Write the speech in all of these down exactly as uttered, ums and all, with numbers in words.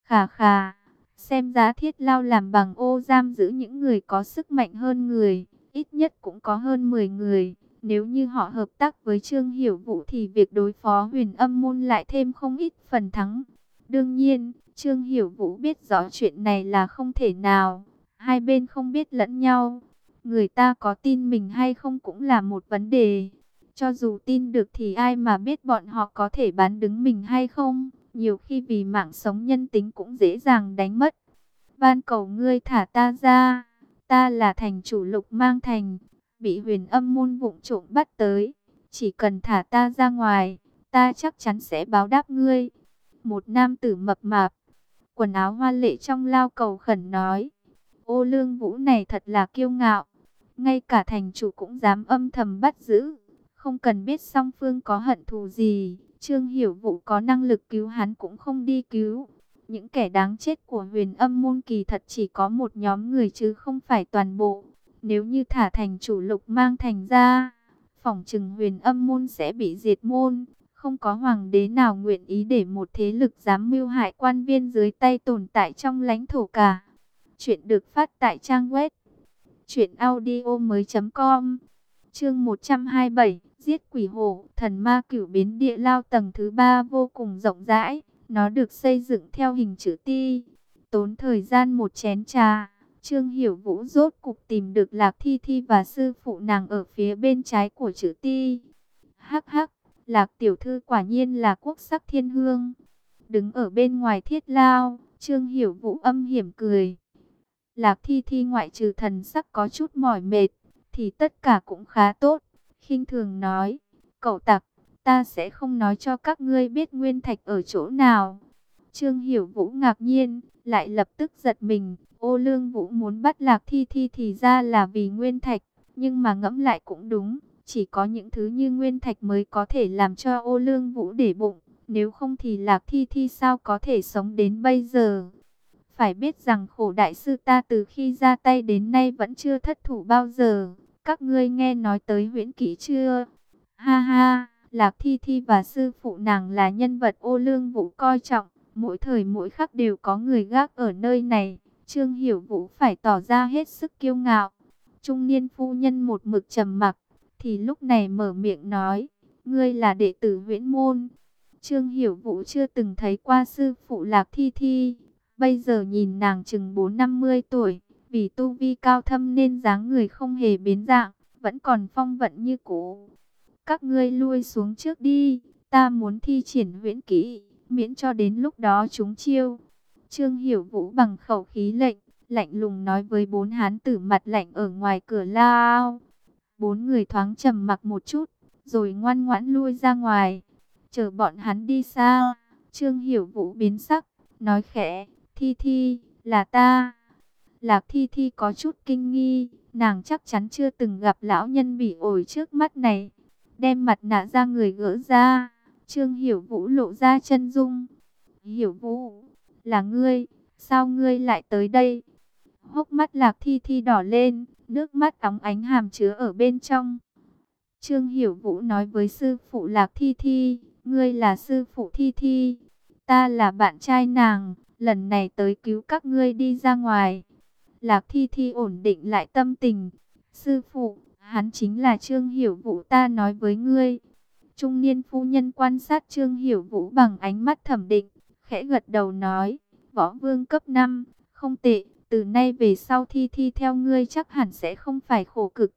Khà khà, xem giá Thiết Lao làm bằng ô giam giữ những người có sức mạnh hơn người, ít nhất cũng có hơn mười người. Nếu như họ hợp tác với Trương Hiểu Vũ thì việc đối phó Huyền Âm môn lại thêm không ít phần thắng. Đương nhiên, Trương Hiểu Vũ biết rõ chuyện này là không thể nào, hai bên không biết lẫn nhau. Người ta có tin mình hay không cũng là một vấn đề. Cho dù tin được thì ai mà biết bọn họ có thể bán đứng mình hay không. Nhiều khi vì mạng sống nhân tính cũng dễ dàng đánh mất. Van cầu ngươi thả ta ra. Ta là thành chủ Lục Mang Thành, bị Huyền Âm môn vụng trộm bắt tới. Chỉ cần thả ta ra ngoài, ta chắc chắn sẽ báo đáp ngươi. Một nam tử mập mạp, quần áo hoa lệ trong lao cầu khẩn nói. Ô Lương Vũ này thật là kiêu ngạo. Ngay cả thành chủ cũng dám âm thầm bắt giữ. Không cần biết song phương có hận thù gì, Trương Hiểu Vũ có năng lực cứu hắn cũng không đi cứu. Những kẻ đáng chết của Huyền Âm môn kỳ thật chỉ có một nhóm người chứ không phải toàn bộ. Nếu như thả thành chủ Lục Mang Thành ra, phỏng chừng Huyền Âm môn sẽ bị diệt môn. Không có hoàng đế nào nguyện ý để một thế lực dám mưu hại quan viên dưới tay tồn tại trong lãnh thổ cả. Chuyện được phát tại trang web truyện audio mới chấm com. Chương một trăm hai mươi bảy, giết quỷ hổ. Thần ma cửu biến địa lao tầng thứ ba vô cùng rộng rãi. Nó được xây dựng theo hình chữ ti. Tốn thời gian một chén trà, Trương Hiểu Vũ rốt cục tìm được Lạc Thi Thi và sư phụ nàng ở phía bên trái của chữ ti. Hắc hắc, Lạc tiểu thư quả nhiên là quốc sắc thiên hương. Đứng ở bên ngoài thiết lao, Trương Hiểu Vũ âm hiểm cười. Lạc Thi Thi ngoại trừ thần sắc có chút mỏi mệt, thì tất cả cũng khá tốt. Khinh thường nói, cậu tặc, ta sẽ không nói cho các ngươi biết nguyên thạch ở chỗ nào. Trương Hiểu Vũ ngạc nhiên, lại lập tức giật mình. Ô Lương Vũ muốn bắt Lạc Thi Thi thì ra là vì nguyên thạch, nhưng mà ngẫm lại cũng đúng. Chỉ có những thứ như nguyên thạch mới có thể làm cho Ô Lương Vũ để bụng. Nếu không thì Lạc Thi Thi sao có thể sống đến bây giờ. Phải biết rằng khổ đại sư ta từ khi ra tay đến nay vẫn chưa thất thủ bao giờ. Các ngươi nghe nói tới huyễn kỹ chưa? Ha ha, Lạc Thi Thi và sư phụ nàng là nhân vật Ô Lương Vũ coi trọng. Mỗi thời mỗi khắc đều có người gác ở nơi này. Trương Hiểu Vũ phải tỏ ra hết sức kiêu ngạo. Trung niên phu nhân một mực trầm mặc, thì lúc này mở miệng nói, ngươi là đệ tử Huyễn môn. Trương Hiểu Vũ chưa từng thấy qua sư phụ Lạc Thi Thi. Bây giờ nhìn nàng chừng bốn năm mươi tuổi, vì tu vi cao thâm nên dáng người không hề biến dạng, vẫn còn phong vận như cũ. Các ngươi lui xuống trước đi, ta muốn thi triển huyễn kỹ, miễn cho đến lúc đó chúng chiêu. Trương Hiểu Vũ bằng khẩu khí lệnh, lạnh lùng nói với bốn hán tử mặt lạnh ở ngoài cửa lao. Bốn người thoáng trầm mặc một chút, rồi ngoan ngoãn lui ra ngoài. Chờ bọn hắn đi xa, Trương Hiểu Vũ biến sắc, nói khẽ, Thi Thi, là ta. Lạc Thi Thi có chút kinh nghi, nàng chắc chắn chưa từng gặp lão nhân bỉ ổi trước mắt này. Đem mặt nạ ra người gỡ ra, Trương Hiểu Vũ lộ ra chân dung. Hiểu Vũ, là ngươi, sao ngươi lại tới đây? Hốc mắt Lạc Thi Thi đỏ lên, nước mắt óng ánh hàm chứa ở bên trong. Trương Hiểu Vũ nói với sư phụ Lạc Thi Thi, ngươi là sư phụ Thi Thi, ta là bạn trai nàng, lần này tới cứu các ngươi đi ra ngoài. Lạc Thi Thi ổn định lại tâm tình, sư phụ, hắn chính là Trương Hiểu Vũ ta nói với ngươi. Trung niên phu nhân quan sát Trương Hiểu Vũ bằng ánh mắt thẩm định, khẽ gật đầu nói, võ vương cấp năm, không tệ, từ nay về sau Thi Thi theo ngươi chắc hẳn sẽ không phải khổ cực.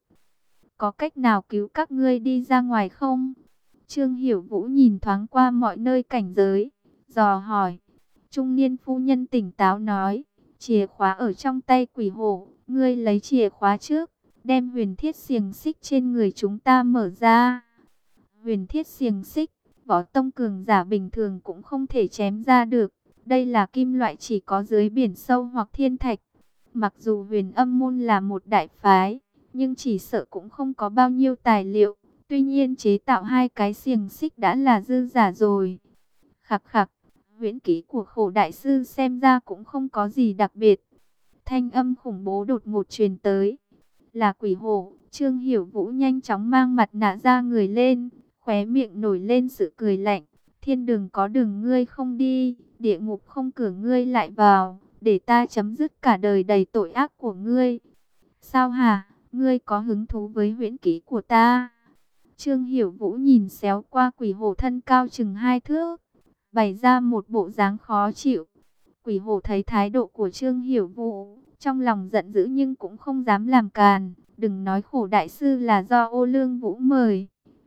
Có cách nào cứu các ngươi đi ra ngoài không? Trương Hiểu Vũ nhìn thoáng qua mọi nơi cảnh giới, dò hỏi. Trung niên phu nhân tỉnh táo nói, chìa khóa ở trong tay quỷ hổ, ngươi lấy chìa khóa trước, đem huyền thiết xiềng xích trên người chúng ta mở ra. Huyền thiết xiềng xích, võ tông cường giả bình thường cũng không thể chém ra được. Đây là kim loại chỉ có dưới biển sâu hoặc thiên thạch. Mặc dù Huyền Âm môn là một đại phái, nhưng chỉ sợ cũng không có bao nhiêu tài liệu. Tuy nhiên chế tạo hai cái xiềng xích đã là dư giả rồi. Khặc khặc, huyễn kỹ của khổ đại sư xem ra cũng không có gì đặc biệt. Thanh âm khủng bố đột ngột truyền tới. Là quỷ hổ. Trương Hiểu Vũ nhanh chóng mang mặt nạ ra người lên, khóe miệng nổi lên sự cười lạnh. Thiên đường có đường ngươi không đi, địa ngục không cửa ngươi lại vào, để ta chấm dứt cả đời đầy tội ác của ngươi. Sao hả, ngươi có hứng thú với huyễn kỹ của ta? Trương Hiểu Vũ nhìn xéo qua quỷ hổ thân cao chừng hai thước, bày ra một bộ dáng khó chịu. Quỷ hổ thấy thái độ của Trương Hiểu Vũ, trong lòng giận dữ nhưng cũng không dám làm càn. Đừng nói khổ đại sư là do Ô Lương Vũ mời,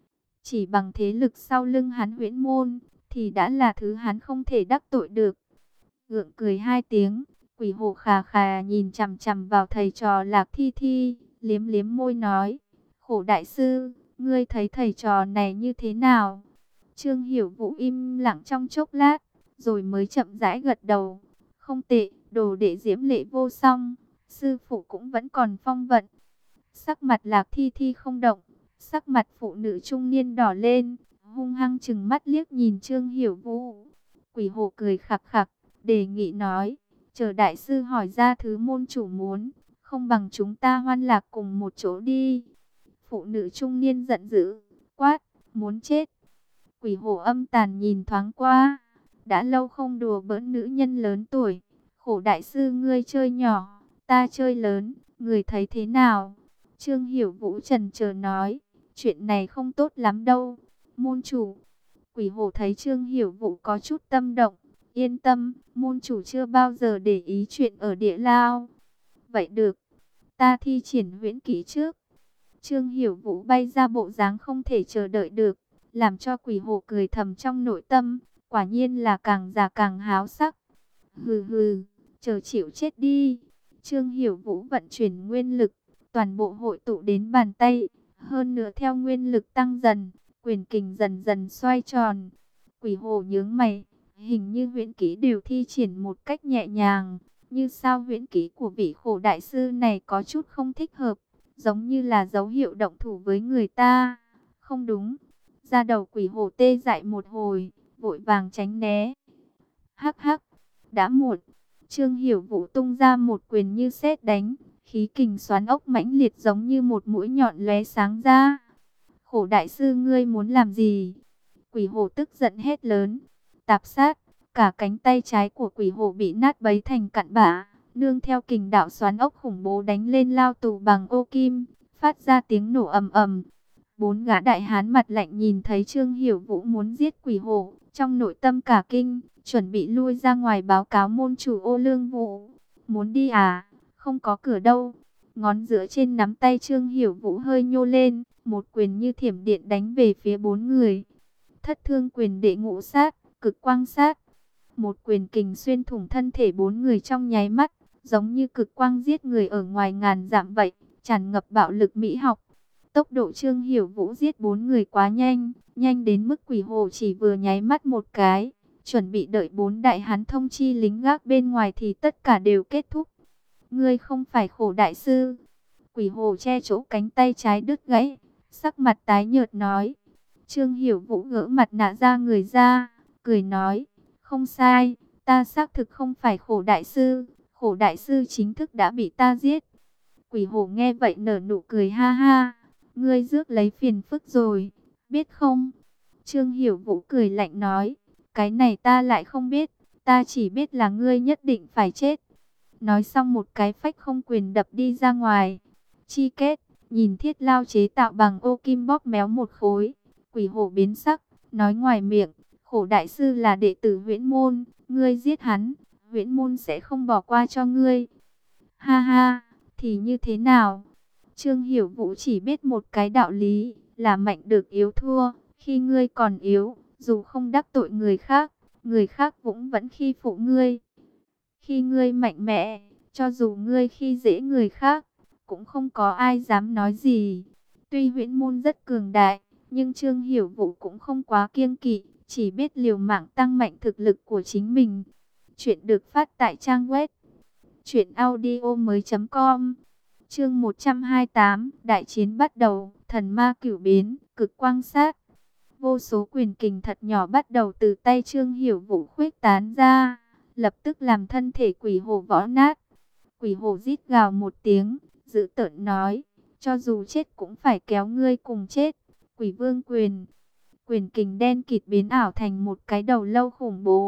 chỉ bằng thế lực sau lưng hắn Huyễn Môn, thì đã là thứ hắn không thể đắc tội được. Gượng cười hai tiếng, quỷ hổ khà khà nhìn chằm chằm vào thầy trò Lạc Thi Thi, liếm liếm môi nói: khổ đại sư, ngươi thấy thầy trò này như thế nào? Trương Hiểu Vũ im lặng trong chốc lát, rồi mới chậm rãi gật đầu. Không tệ, đồ đệ diễm lệ vô song, sư phụ cũng vẫn còn phong vận. Sắc mặt Lạc Thi Thi không động, sắc mặt phụ nữ trung niên đỏ lên, hung hăng chừng mắt liếc nhìn Trương Hiểu Vũ. Quỷ hổ cười khặc khặc, đề nghị nói: chờ đại sư hỏi ra thứ môn chủ muốn, không bằng chúng ta hoan lạc cùng một chỗ đi. Phụ nữ trung niên giận dữ, quát: muốn chết! Quỷ hổ âm tàn nhìn thoáng qua, đã lâu không đùa bỡn nữ nhân lớn tuổi. Khổ đại sư ngươi chơi nhỏ, ta chơi lớn, người thấy thế nào? Trương Hiểu Vũ chần chờ nói: chuyện này không tốt lắm đâu, môn chủ. Quỷ hổ thấy Trương Hiểu Vũ có chút tâm động, yên tâm, môn chủ chưa bao giờ để ý chuyện ở địa lao. Vậy được, ta thi triển huyễn kỹ trước. Trương Hiểu Vũ bay ra bộ dáng không thể chờ đợi được, làm cho quỷ hổ cười thầm trong nội tâm, quả nhiên là càng già càng háo sắc. Hừ hừ, chờ chịu chết đi. Trương Hiểu Vũ vận chuyển nguyên lực, toàn bộ hội tụ đến bàn tay, hơn nữa theo nguyên lực tăng dần, quyền kình dần dần xoay tròn. Quỷ hổ nhướng mày, hình như huyễn kỹ đều thi triển một cách nhẹ nhàng, như sao huyễn kỹ của vị khổ đại sư này có chút không thích hợp, giống như là dấu hiệu động thủ với người ta. Không đúng. Da đầu quỷ hổ tê dại một hồi, vội vàng tránh né. Hắc hắc, đã muộn. Trương Hiểu Vũ tung ra một quyền như sét đánh, khí kình xoắn ốc mãnh liệt giống như một mũi nhọn lóe sáng ra. Khổ đại sư ngươi muốn làm gì? Quỷ hổ tức giận hét lớn. Tạp sát, cả cánh tay trái của quỷ hổ bị nát bấy thành cặn bã, nương theo kình đạo xoắn ốc khủng bố đánh lên lao tù bằng ô kim, phát ra tiếng nổ ầm ầm. Bốn gã đại hán mặt lạnh nhìn thấy Trương Hiểu Vũ muốn giết quỷ hổ, trong nội tâm cả kinh, chuẩn bị lui ra ngoài báo cáo môn chủ Ô Lương Vũ. Muốn đi à? Không có cửa đâu. Ngón giữa trên nắm tay Trương Hiểu Vũ hơi nhô lên, một quyền như thiểm điện đánh về phía bốn người. Thất thương quyền đệ ngũ sát, cực quang sát. Một quyền kình xuyên thủng thân thể bốn người trong nháy mắt, giống như cực quang giết người ở ngoài ngàn dặm vậy, tràn ngập bạo lực mỹ học. Tốc độ Trương Hiểu Vũ giết bốn người quá nhanh, nhanh đến mức quỷ hổ chỉ vừa nháy mắt một cái, chuẩn bị đợi bốn đại hán thông chi lính gác bên ngoài thì tất cả đều kết thúc. Ngươi không phải khổ đại sư. Quỷ hổ che chỗ cánh tay trái đứt gãy, sắc mặt tái nhợt nói. Trương Hiểu Vũ gỡ mặt nạ ra người ra, cười nói, không sai, ta xác thực không phải khổ đại sư, khổ đại sư chính thức đã bị ta giết. Quỷ hổ nghe vậy nở nụ cười ha ha, ngươi rước lấy phiền phức rồi, biết không? Trương Hiểu Vũ cười lạnh nói, cái này ta lại không biết, ta chỉ biết là ngươi nhất định phải chết. Nói xong một cái phách không quyền đập đi ra ngoài. Chi kết, nhìn thiết lao chế tạo bằng ô kim bóp méo một khối. Quỷ hổ biến sắc, nói ngoài miệng, khổ đại sư là đệ tử Huyễn Môn, ngươi giết hắn, Huyễn Môn sẽ không bỏ qua cho ngươi. Ha ha, thì như thế nào? Trương Hiểu Vũ chỉ biết một cái đạo lý, là mạnh được yếu thua. Khi ngươi còn yếu, dù không đắc tội người khác, người khác cũng vẫn khi phụ ngươi. Khi ngươi mạnh mẽ, cho dù ngươi khi dễ người khác, cũng không có ai dám nói gì. Tuy Huyễn Môn rất cường đại, nhưng Trương Hiểu Vũ cũng không quá kiêng kỵ, chỉ biết liều mạng tăng mạnh thực lực của chính mình. Chuyện được phát tại trang web truyện audio mới chấm com. Chương một trăm hai mươi tám, đại chiến bắt đầu, thần ma cửu biến, cực quang sát. Vô số quyền kình thật nhỏ bắt đầu từ tay Trương Hiểu Vũ khuếch tán ra, lập tức làm thân thể quỷ hổ vỡ nát. Quỷ hổ rít gào một tiếng, dữ tợn nói, cho dù chết cũng phải kéo ngươi cùng chết. Quỷ vương quyền, quyền kình đen kịt biến ảo thành một cái đầu lâu khủng bố,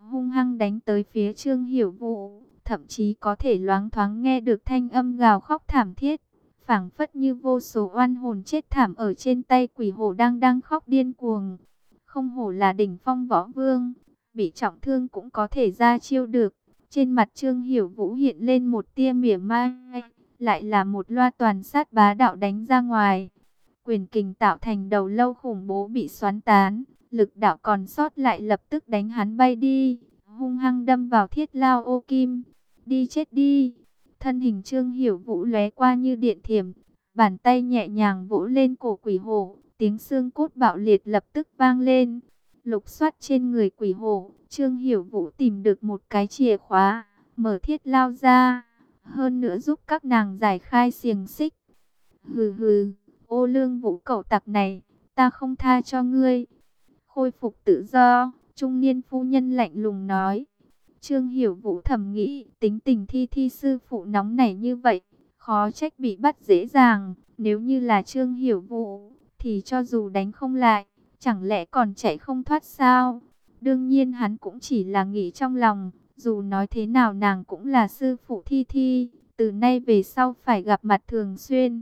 hung hăng đánh tới phía Trương Hiểu Vũ, thậm chí có thể loáng thoáng nghe được thanh âm gào khóc thảm thiết, phảng phất như vô số oan hồn chết thảm ở trên tay quỷ hổ đang đang khóc điên cuồng. Không hổ là đỉnh phong võ vương, bị trọng thương cũng có thể ra chiêu được. Trên mặt Trương Hiểu Vũ hiện lên một tia mỉa mai, lại là một loa toàn sát bá đạo đánh ra ngoài. Quyền kình tạo thành đầu lâu khủng bố bị xoắn tán, lực đạo còn sót lại lập tức đánh hắn bay đi, hung hăng đâm vào Thiết Lao Ô Kim. Đi chết đi! Thân hình Trương Hiểu Vũ lóe qua như điện thiểm, bàn tay nhẹ nhàng vỗ lên cổ quỷ hổ, tiếng xương cốt bạo liệt lập tức vang lên. Lục soát trên người quỷ hổ, Trương Hiểu Vũ tìm được một cái chìa khóa, mở Thiết Lao ra, hơn nữa giúp các nàng giải khai xiềng xích. Hừ hừ, Ô Lương Vũ cẩu tặc này, ta không tha cho ngươi. Khôi phục tự do, trung niên phu nhân lạnh lùng nói. Trương Hiểu Vũ thầm nghĩ, tính tình Thi Thi sư phụ nóng nảy như vậy, khó trách bị bắt dễ dàng. Nếu như là Trương Hiểu Vũ, thì cho dù đánh không lại, chẳng lẽ còn chạy không thoát sao? Đương nhiên hắn cũng chỉ là nghĩ trong lòng, dù nói thế nào nàng cũng là sư phụ Thi Thi, từ nay về sau phải gặp mặt thường xuyên.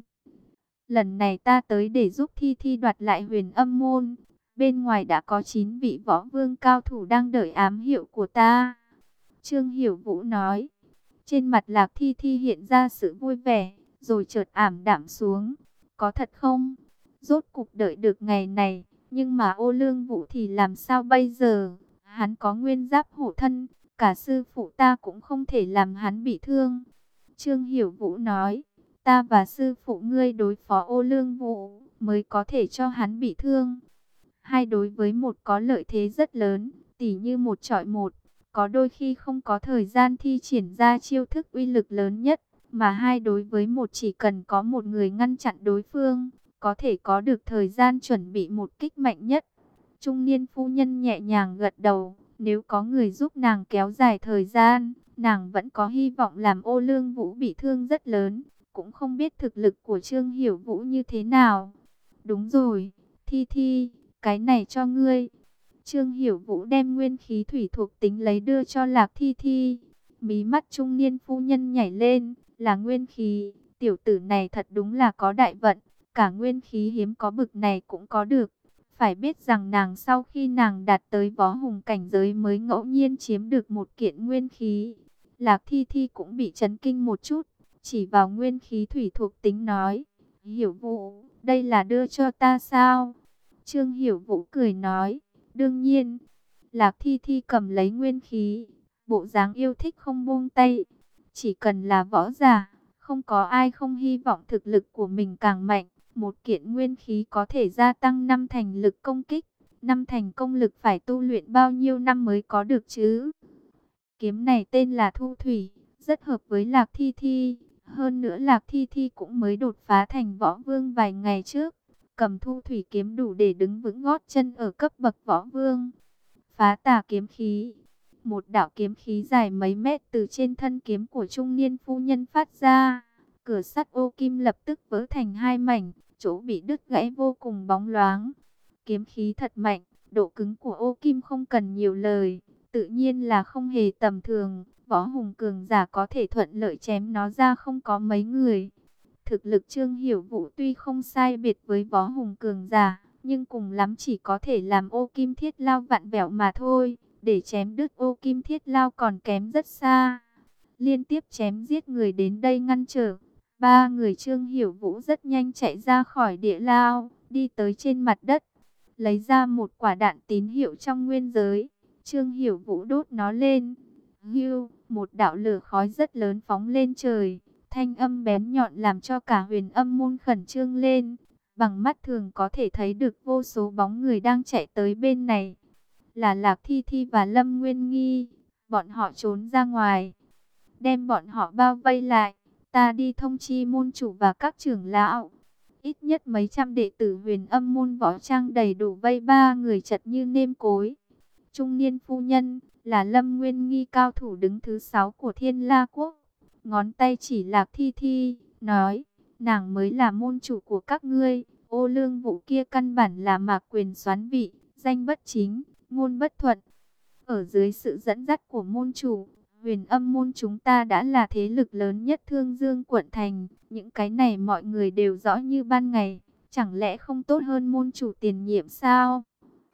Lần này ta tới để giúp Thi Thi đoạt lại Huyền Âm môn, bên ngoài đã có chín vị võ vương cao thủ đang đợi ám hiệu của ta. Trương Hiểu Vũ nói. Trên mặt Lạc Thi Thi hiện ra sự vui vẻ, rồi chợt ảm đạm xuống. Có thật không? Rốt cục đợi được ngày này, nhưng mà Ô Lương Vũ thì làm sao bây giờ? Hắn có nguyên giáp hộ thân, cả sư phụ ta cũng không thể làm hắn bị thương. Trương Hiểu Vũ nói, ta và sư phụ ngươi đối phó Ô Lương Vũ, mới có thể cho hắn bị thương. Hai đối với một có lợi thế rất lớn, tỉ như một chọi một. Có đôi khi không có thời gian thi triển ra chiêu thức uy lực lớn nhất, mà hai đối với một chỉ cần có một người ngăn chặn đối phương, có thể có được thời gian chuẩn bị một kích mạnh nhất. Trung niên phu nhân nhẹ nhàng gật đầu, nếu có người giúp nàng kéo dài thời gian, nàng vẫn có hy vọng làm Ô Lương Vũ bị thương rất lớn, cũng không biết thực lực của Trương Hiểu Vũ như thế nào. Đúng rồi, Thi Thi, cái này cho ngươi. Trương Hiểu Vũ đem nguyên khí thủy thuộc tính lấy đưa cho Lạc Thi Thi. Mí mắt trung niên phu nhân nhảy lên, là nguyên khí, tiểu tử này thật đúng là có đại vận, cả nguyên khí hiếm có bực này cũng có được. Phải biết rằng nàng sau khi nàng đạt tới võ hùng cảnh giới mới ngẫu nhiên chiếm được một kiện nguyên khí. Lạc Thi Thi cũng bị chấn kinh một chút, chỉ vào nguyên khí thủy thuộc tính nói, Hiểu Vũ, đây là đưa cho ta sao? Trương Hiểu Vũ cười nói, đương nhiên. Lạc Thi Thi cầm lấy nguyên khí, bộ dáng yêu thích không buông tay. Chỉ cần là võ giả, không có ai không hy vọng thực lực của mình càng mạnh. Một kiện nguyên khí có thể gia tăng năm thành lực công kích. Năm thành công lực phải tu luyện bao nhiêu năm mới có được chứ? Kiếm này tên là Thu Thủy, rất hợp với Lạc Thi Thi. Hơn nữa Lạc Thi Thi cũng mới đột phá thành võ vương vài ngày trước. Cầm Thu Thủy kiếm đủ để đứng vững gót chân ở cấp bậc võ vương. Phá tà kiếm khí. Một đạo kiếm khí dài mấy mét từ trên thân kiếm của trung niên phu nhân phát ra. Cửa sắt ô kim lập tức vỡ thành hai mảnh, chỗ bị đứt gãy vô cùng bóng loáng. Kiếm khí thật mạnh, độ cứng của ô kim không cần nhiều lời, tự nhiên là không hề tầm thường. Võ hùng cường giả có thể thuận lợi chém nó ra không có mấy người. Thực lực Trương Hiểu Vũ tuy không sai biệt với võ hùng cường giả, nhưng cùng lắm chỉ có thể làm ô kim thiết lao vặn vẹo mà thôi. Để chém đứt ô kim thiết lao còn kém rất xa. Liên tiếp chém giết người đến đây ngăn trở. Ba người Trương Hiểu Vũ rất nhanh chạy ra khỏi địa lao, đi tới trên mặt đất. Lấy ra một quả đạn tín hiệu trong nguyên giới. Trương Hiểu Vũ đốt nó lên. Hưu, một đạo lửa khói rất lớn phóng lên trời. Thanh âm bén nhọn làm cho cả Huyền Âm môn khẩn trương lên. Bằng mắt thường có thể thấy được vô số bóng người đang chạy tới bên này. Là Lạc Thi Thi và Lâm Nguyên Nghi. Bọn họ trốn ra ngoài, đem bọn họ bao vây lại. Ta đi thông chi môn chủ và các trưởng lão. Ít nhất mấy trăm đệ tử Huyền Âm môn võ trang đầy đủ vây ba người chật như nêm cối. Trung niên phu nhân là Lâm Nguyên Nghi, cao thủ đứng thứ sáu của Thiên La Quốc. Ngón tay chỉ Lạc Thi Thi, nói, nàng mới là môn chủ của các ngươi. Ô Lương Vũ kia căn bản là mạc quyền soán vị, danh bất chính, ngôn bất thuận. Ở dưới sự dẫn dắt của môn chủ, Huyền Âm môn chúng ta đã là thế lực lớn nhất Thương Dương quận thành. Những cái này mọi người đều rõ như ban ngày. Chẳng lẽ không tốt hơn môn chủ tiền nhiệm sao?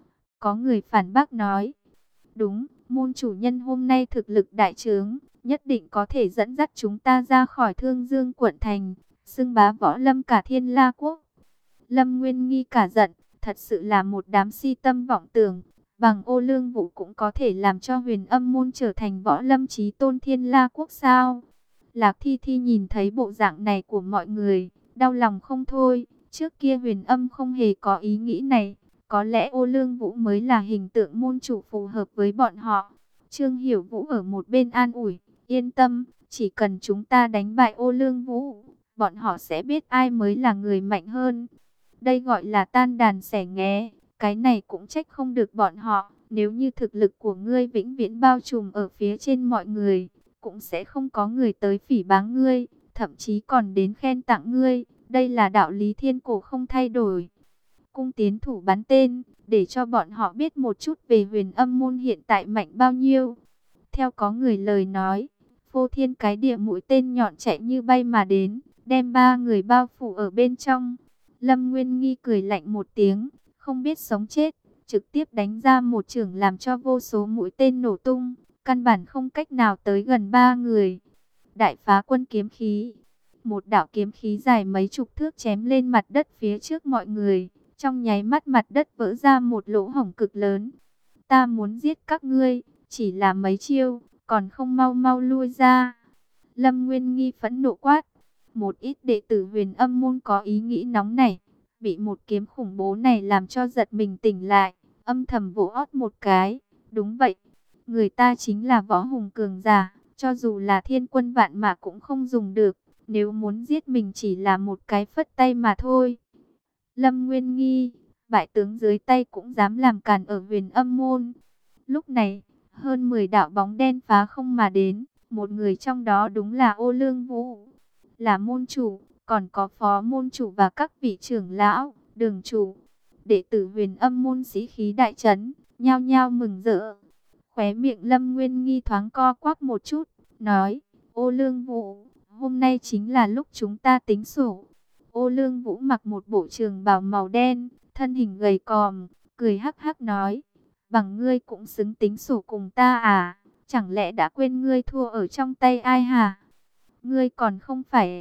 Có người phản bác nói. Đúng, môn chủ nhân hôm nay thực lực đại trướng, nhất định có thể dẫn dắt chúng ta ra khỏi Thương Dương quận thành, xưng bá võ lâm cả Thiên La quốc. Lâm Nguyên Nghi cả giận, thật sự là một đám si tâm vọng tưởng. Bằng Ô Lương Vũ cũng có thể làm cho Huyền Âm môn trở thành võ lâm chí tôn Thiên La quốc sao? Lạc Thi Thi nhìn thấy bộ dạng này của mọi người, đau lòng không thôi. Trước kia Huyền Âm không hề có ý nghĩ này. Có lẽ Ô Lương Vũ mới là hình tượng môn chủ phù hợp với bọn họ. Trương Hiểu Vũ ở một bên an ủi, yên tâm, chỉ cần chúng ta đánh bại Ô Lương Vũ, bọn họ sẽ biết ai mới là người mạnh hơn. Đây gọi là tan đàn xẻ nghé, cái này cũng trách không được bọn họ. Nếu như thực lực của ngươi vĩnh viễn bao trùm ở phía trên mọi người, cũng sẽ không có người tới phỉ báng ngươi, thậm chí còn đến khen tặng ngươi. Đây là đạo lý thiên cổ không thay đổi. Cung tiến thủ bắn tên, để cho bọn họ biết một chút về Huyền Âm môn hiện tại mạnh bao nhiêu. Theo có người lời nói, phô thiên cái địa mũi tên nhọn chạy như bay mà đến, đem ba người bao phủ ở bên trong. Lâm Nguyên Nghi cười lạnh một tiếng, không biết sống chết, trực tiếp đánh ra một chưởng làm cho vô số mũi tên nổ tung, căn bản không cách nào tới gần ba người. Đại phá quân kiếm khí, một đạo kiếm khí dài mấy chục thước chém lên mặt đất phía trước mọi người. Trong nháy mắt mặt đất vỡ ra một lỗ hổng cực lớn. Ta muốn giết các ngươi, chỉ là mấy chiêu, còn không mau mau lui ra. Lâm Nguyên Nghi phẫn nộ quát. Một ít đệ tử Huyền Âm môn có ý nghĩ nóng này, bị một kiếm khủng bố này làm cho giật mình tỉnh lại, âm thầm vỗ ót một cái. Đúng vậy, người ta chính là võ hùng cường giả, cho dù là thiên quân vạn mã cũng không dùng được. Nếu muốn giết mình chỉ là một cái phất tay mà thôi. Lâm Nguyên Nghi, bại tướng dưới tay cũng dám làm càn ở Huyền Âm môn. Lúc này, hơn mười đạo bóng đen phá không mà đến, một người trong đó đúng là Ô Lương Vũ, là môn chủ, còn có phó môn chủ và các vị trưởng lão, đường chủ. Đệ tử Huyền Âm môn sĩ khí đại trấn, nhao nhao mừng rỡ. Khóe miệng Lâm Nguyên Nghi thoáng co quắp một chút, nói: Ô Lương Vũ, hôm nay chính là lúc chúng ta tính sổ. Ô Lương Vũ mặc một bộ trường bào màu đen, thân hình gầy còm, cười hắc hắc nói: bằng ngươi cũng xứng tính sổ cùng ta à? Chẳng lẽ đã quên ngươi thua ở trong tay ai hả? Ngươi còn không phải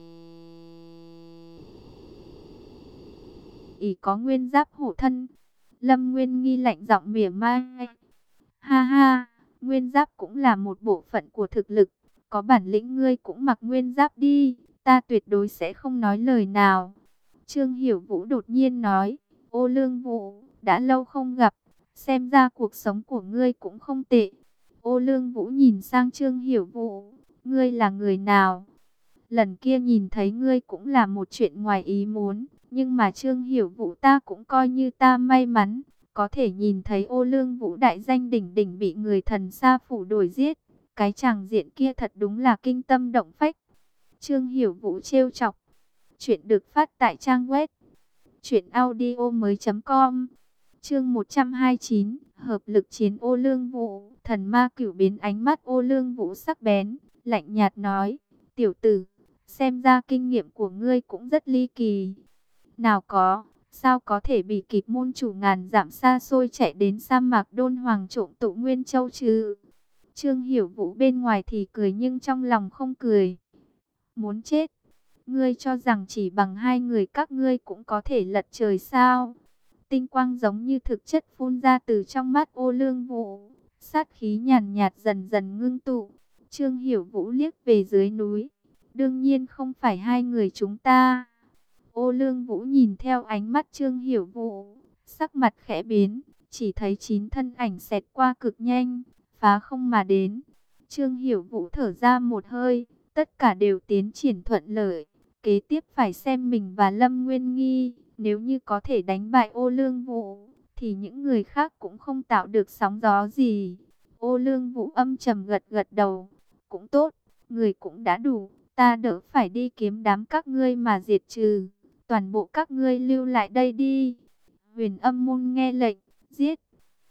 ỷ có nguyên giáp hộ thân. Lâm Nguyên Nghi lạnh giọng mỉa mai. Ha ha, nguyên giáp cũng là một bộ phận của thực lực. Có bản lĩnh ngươi cũng mặc nguyên giáp đi, ta tuyệt đối sẽ không nói lời nào. Trương Hiểu Vũ đột nhiên nói. Ô Lương Vũ, đã lâu không gặp, xem ra cuộc sống của ngươi cũng không tệ. Ô Lương Vũ nhìn sang Trương Hiểu Vũ. Ngươi là người nào? Lần kia nhìn thấy ngươi cũng là một chuyện ngoài ý muốn. Nhưng mà Trương Hiểu Vũ ta cũng coi như ta may mắn. Có thể nhìn thấy Ô Lương Vũ đại danh đỉnh đỉnh bị người thần sa phủ đuổi giết. Cái tràng diện kia thật đúng là kinh tâm động phách. Trương Hiểu Vũ trêu chọc. Chuyện được phát tại trang web truyện audio mới com. Chương một trăm hai mươi chín, hợp lực chiến Ô Lương Vũ. Thần ma cửu biến, ánh mắt Ô Lương Vũ sắc bén, lạnh nhạt nói: tiểu tử, xem ra kinh nghiệm của ngươi cũng rất ly kỳ. Nào có, sao có thể bị kịp môn chủ ngàn dặm xa xôi chạy đến sa mạc Đôn Hoàng trộm tụ Nguyên Châu chứ? Trương Hiểu Vũ bên ngoài thì cười nhưng trong lòng không cười. Muốn chết, ngươi cho rằng chỉ bằng hai người các ngươi cũng có thể lật trời sao? Tinh quang giống như thực chất phun ra từ trong mắt Ô Lương Vũ, sát khí nhàn nhạt dần dần ngưng tụ. Trương Hiểu Vũ liếc về dưới núi. Đương nhiên không phải hai người chúng ta. Ô Lương Vũ nhìn theo ánh mắt Trương Hiểu Vũ, sắc mặt khẽ biến, chỉ thấy chín thân ảnh xẹt qua cực nhanh, phá không mà đến. Trương Hiểu Vũ thở ra một hơi, tất cả đều tiến triển thuận lợi. Kế tiếp phải xem mình và Lâm Nguyên Nghi, nếu như có thể đánh bại Ô Lương Vũ, thì những người khác cũng không tạo được sóng gió gì. Ô Lương Vũ âm trầm gật gật đầu, cũng tốt, người cũng đã đủ, ta đỡ phải đi kiếm đám các ngươi mà diệt trừ. Toàn bộ các ngươi lưu lại đây đi. Huyền Âm môn nghe lệnh, giết.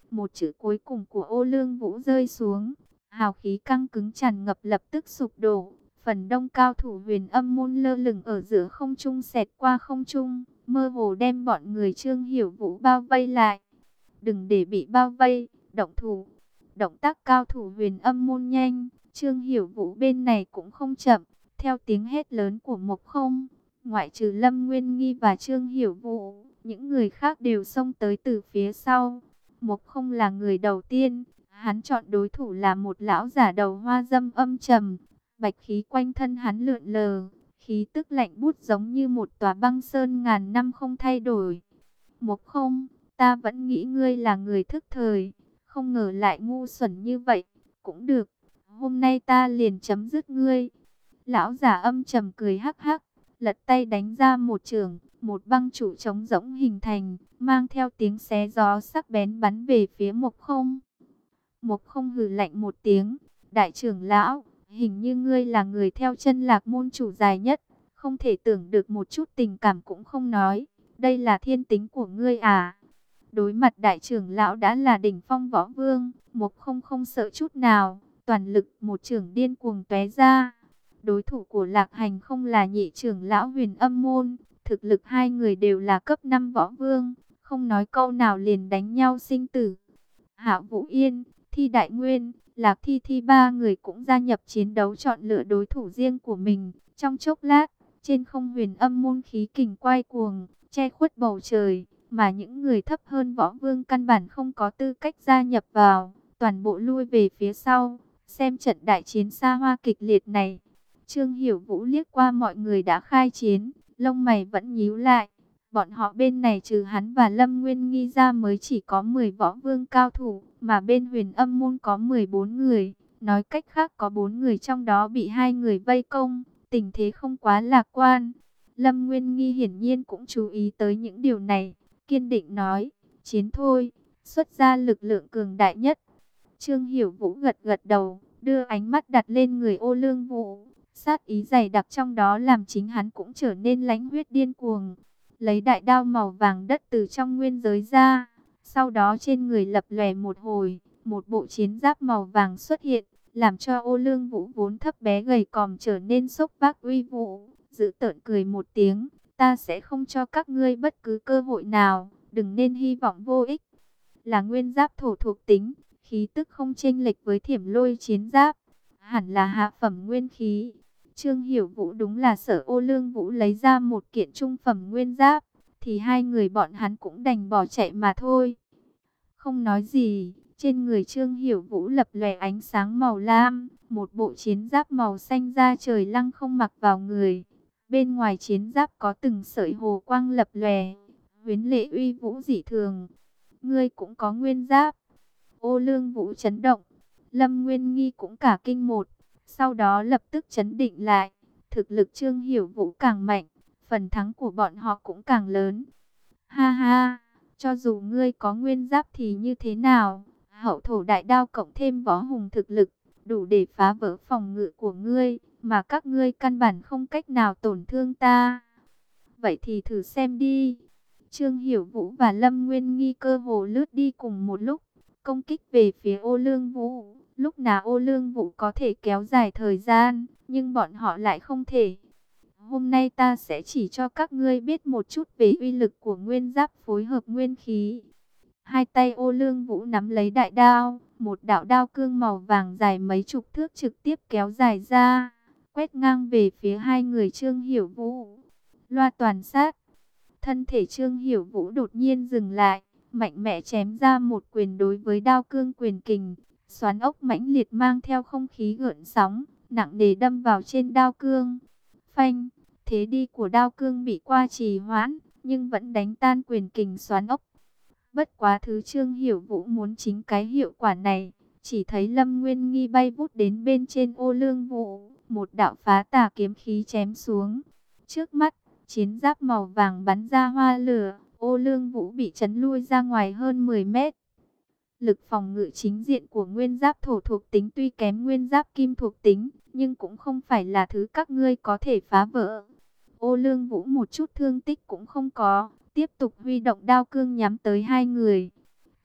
Một chữ cuối cùng của Ô Lương Vũ rơi xuống, hào khí căng cứng tràn ngập lập tức sụp đổ. Phần đông cao thủ Huyền Âm môn lơ lửng ở giữa không trung xẹt qua không trung, mơ hồ đem bọn người Trương Hiểu Vũ bao vây lại. Đừng để bị bao vây, động thủ. Động tác cao thủ Huyền Âm môn nhanh, Trương Hiểu Vũ bên này cũng không chậm. Theo tiếng hét lớn của Mộc Không, ngoại trừ Lâm Nguyên Nghi và Trương Hiểu Vũ, những người khác đều xông tới từ phía sau. Mộc Không là người đầu tiên, hắn chọn đối thủ là một lão giả đầu hoa dâm âm trầm. Bạch khí quanh thân hắn lượn lờ, khí tức lạnh buốt giống như một tòa băng sơn ngàn năm không thay đổi. Mộc Không, ta vẫn nghĩ ngươi là người thức thời, không ngờ lại ngu xuẩn như vậy. Cũng được, hôm nay ta liền chấm dứt ngươi. Lão giả âm trầm cười hắc hắc, lật tay đánh ra một chưởng, một băng trụ trống rỗng hình thành, mang theo tiếng xé gió sắc bén bắn về phía Mộc Không. Mộc Không hừ lạnh một tiếng, đại trưởng lão, hình như ngươi là người theo chân Lạc môn chủ dài nhất, không thể tưởng được một chút tình cảm cũng không nói, đây là thiên tính của ngươi à? Đối mặt đại trưởng lão đã là đỉnh phong võ vương, Mộc Không không sợ chút nào, toàn lực một chưởng điên cuồng tóe ra. Đối thủ của Lạc Hành không là nhị trưởng lão Huyền Âm môn, thực lực hai người đều là cấp năm võ vương, không nói câu nào liền đánh nhau sinh tử. Hạ Vũ Yên, Thi Đại Nguyên, Lạc Thi Thi ba người cũng gia nhập chiến đấu chọn lựa đối thủ riêng của mình. Trong chốc lát, trên không Huyền Âm môn khí kình quay cuồng, che khuất bầu trời, mà những người thấp hơn võ vương căn bản không có tư cách gia nhập vào, toàn bộ lui về phía sau, xem trận đại chiến xa hoa kịch liệt này. Trương Hiểu Vũ liếc qua mọi người đã khai chiến, lông mày vẫn nhíu lại. Bọn họ bên này trừ hắn và Lâm Nguyên Nghi ra mới chỉ có mười võ vương cao thủ, mà bên Huyền Âm môn có mười bốn người. Nói cách khác có bốn người trong đó bị hai người vây công, tình thế không quá lạc quan. Lâm Nguyên Nghi hiển nhiên cũng chú ý tới những điều này, kiên định nói, chiến thôi, xuất ra lực lượng cường đại nhất. Trương Hiểu Vũ gật gật đầu, đưa ánh mắt đặt lên người Ô Lương Vũ. Sát ý dày đặc trong đó làm chính hắn cũng trở nên lãnh huyết điên cuồng. Lấy đại đao màu vàng đất từ trong nguyên giới ra. Sau đó trên người lập lòe một hồi, một bộ chiến giáp màu vàng xuất hiện, làm cho Ô Lương Vũ vốn thấp bé gầy còm trở nên sốc vác uy vũ. Giữ tợn cười một tiếng, ta sẽ không cho các ngươi bất cứ cơ hội nào, đừng nên hy vọng vô ích. Là nguyên giáp thổ thuộc tính, khí tức không chênh lệch với Thiểm Lôi chiến giáp, hẳn là hạ phẩm nguyên khí. Trương Hiểu Vũ đúng là sợ Ô Lương Vũ lấy ra một kiện trung phẩm nguyên giáp, thì hai người bọn hắn cũng đành bỏ chạy mà thôi. Không nói gì, trên người Trương Hiểu Vũ lập lòe ánh sáng màu lam, một bộ chiến giáp màu xanh da trời lăng không mặc vào người. Bên ngoài chiến giáp có từng sợi hồ quang lập lòe, huyến lệ uy vũ dị thường. Ngươi cũng có nguyên giáp. Ô Lương Vũ chấn động, Lâm Nguyên Nghi cũng cả kinh một. Sau đó lập tức chấn định lại, thực lực Trương Hiểu Vũ càng mạnh, phần thắng của bọn họ cũng càng lớn. Ha ha, cho dù ngươi có nguyên giáp thì như thế nào, hậu thổ đại đao cộng thêm võ hùng thực lực, đủ để phá vỡ phòng ngự của ngươi, mà các ngươi căn bản không cách nào tổn thương ta. Vậy thì thử xem đi. Trương Hiểu Vũ và Lâm Nguyên Nghi cơ hồ lướt đi cùng một lúc, công kích về phía Ô Lương Vũ. Lúc nào Ô Lương Vũ có thể kéo dài thời gian, nhưng bọn họ lại không thể. Hôm nay ta sẽ chỉ cho các ngươi biết một chút về uy lực của nguyên giáp phối hợp nguyên khí. Hai tay Ô Lương Vũ nắm lấy đại đao, một đạo đao cương màu vàng dài mấy chục thước trực tiếp kéo dài ra, quét ngang về phía hai người Trương Hiểu Vũ. Loa toàn sát. Thân thể Trương Hiểu Vũ đột nhiên dừng lại, mạnh mẽ chém ra một quyền đối với đao cương quyền kình. Xoắn ốc mãnh liệt mang theo không khí gợn sóng, nặng nề đâm vào trên đao cương. Phanh, thế đi của đao cương bị qua trì hoãn, nhưng vẫn đánh tan quyền kình xoắn ốc. Bất quá thứ Trương Hiểu Vũ muốn chính cái hiệu quả này, chỉ thấy Lâm Nguyên Nghi bay vút đến bên trên Ô Lương Vũ, một đạo phá tà kiếm khí chém xuống. Trước mắt, chiến giáp màu vàng bắn ra hoa lửa, Ô Lương Vũ bị chấn lui ra ngoài hơn mười mét. Lực phòng ngự chính diện của nguyên giáp thổ thuộc tính tuy kém nguyên giáp kim thuộc tính, nhưng cũng không phải là thứ các ngươi có thể phá vỡ. Ô Lương Vũ một chút thương tích cũng không có, tiếp tục huy động đao cương nhắm tới hai người.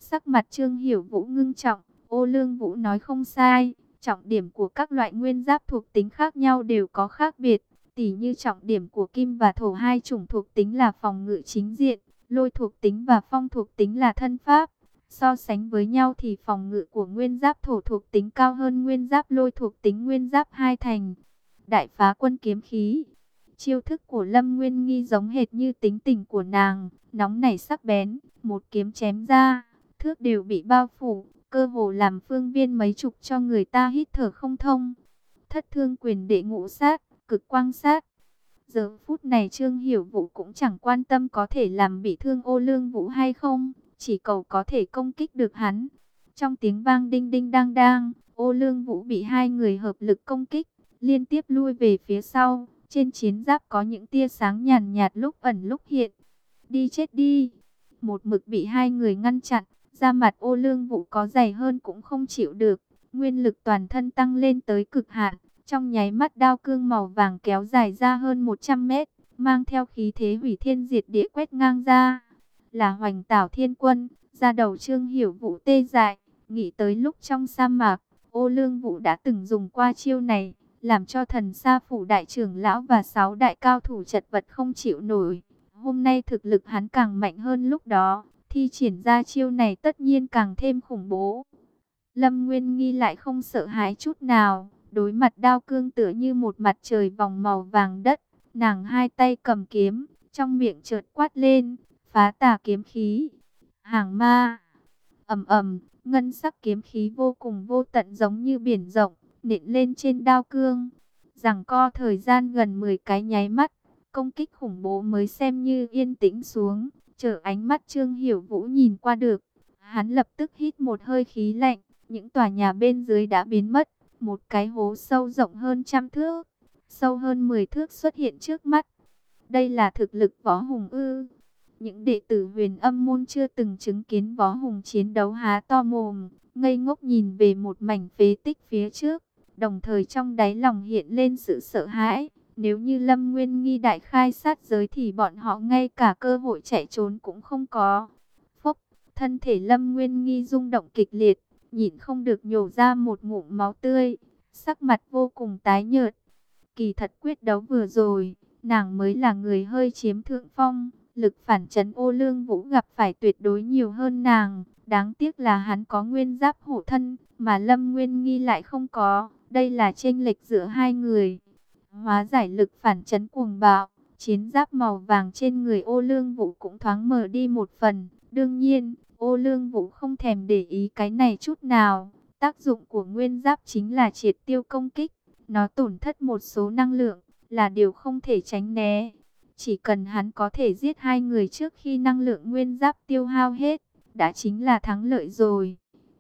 Sắc mặt Trương Hiểu Vũ ngưng trọng, Ô Lương Vũ nói không sai, trọng điểm của các loại nguyên giáp thuộc tính khác nhau đều có khác biệt. Tỉ như trọng điểm của kim và thổ hai chủng thuộc tính là phòng ngự chính diện, lôi thuộc tính và phong thuộc tính là thân pháp. So sánh với nhau thì phòng ngự của nguyên giáp thổ thuộc tính cao hơn nguyên giáp lôi thuộc tính nguyên giáp hai thành. Đại phá quân kiếm khí. Chiêu thức của Lâm Nguyên Nghi giống hệt như tính tình của nàng, nóng nảy sắc bén, một kiếm chém ra, thước đều bị bao phủ, cơ hồ làm phương viên mấy chục cho người ta hít thở không thông. Thất thương quyền đệ ngũ sát, cực quang sát. Giờ phút này Trương Hiểu Vũ cũng chẳng quan tâm có thể làm bị thương Ô Lương Vũ hay không, chỉ cầu có thể công kích được hắn. Trong tiếng vang đinh đinh đang đang, Ô Lương Vũ bị hai người hợp lực công kích, liên tiếp lui về phía sau. Trên chiến giáp có những tia sáng nhàn nhạt lúc ẩn lúc hiện. Đi chết đi! Một mực bị hai người ngăn chặn, da mặt Ô Lương Vũ có dày hơn cũng không chịu được. Nguyên lực toàn thân tăng lên tới cực hạn. Trong nháy mắt đao cương màu vàng kéo dài ra hơn một trăm mét, mang theo khí thế hủy thiên diệt địa quét ngang ra. Là Hoành Tảo Thiên Quân, ra đầu Trương Hiểu Vũ tê dại, nghĩ tới lúc trong sa mạc, Ô Lương Vũ đã từng dùng qua chiêu này, làm cho Thần Sa Phủ đại trưởng lão và sáu đại cao thủ chật vật không chịu nổi. Hôm nay thực lực hắn càng mạnh hơn lúc đó, thi triển ra chiêu này tất nhiên càng thêm khủng bố. Lâm Nguyên Nghi lại không sợ hãi chút nào, đối mặt đao cương tựa như một mặt trời vòng màu vàng đất, nàng hai tay cầm kiếm, trong miệng chợt quát lên, phá tà kiếm khí, hàng ma. Ầm ầm, ngân sắc kiếm khí vô cùng vô tận giống như biển rộng, nện lên trên đao cương. Giằng co thời gian gần mười cái nháy mắt, công kích khủng bố mới xem như yên tĩnh xuống, chờ ánh mắt Trương Hiểu Vũ nhìn qua được. Hắn lập tức hít một hơi khí lạnh, những tòa nhà bên dưới đã biến mất. Một cái hố sâu rộng hơn trăm thước, sâu hơn mười thước xuất hiện trước mắt. Đây là thực lực võ hùng ư? Những đệ tử Huyền Âm môn chưa từng chứng kiến võ hùng chiến đấu há to mồm, ngây ngốc nhìn về một mảnh phế tích phía trước, đồng thời trong đáy lòng hiện lên sự sợ hãi. Nếu như Lâm Nguyên Nghi đại khai sát giới thì bọn họ ngay cả cơ hội chạy trốn cũng không có. Phốc, thân thể Lâm Nguyên Nghi rung động kịch liệt, nhịn không được nhổ ra một ngụm máu tươi, sắc mặt vô cùng tái nhợt. Kỳ thật quyết đấu vừa rồi, nàng mới là người hơi chiếm thượng phong, lực phản chấn Ô Lương Vũ gặp phải tuyệt đối nhiều hơn nàng. Đáng tiếc là hắn có nguyên giáp hộ thân, mà Lâm Nguyên Nghi lại không có, đây là chênh lệch giữa hai người. Hóa giải lực phản chấn cuồng bạo, chiến giáp màu vàng trên người Ô Lương Vũ cũng thoáng mờ đi một phần. Đương nhiên, Ô Lương Vũ không thèm để ý cái này chút nào. Tác dụng của nguyên giáp chính là triệt tiêu công kích. Nó tổn thất một số năng lượng, là điều không thể tránh né. Chỉ cần hắn có thể giết hai người trước khi năng lượng nguyên giáp tiêu hao hết, đã chính là thắng lợi rồi.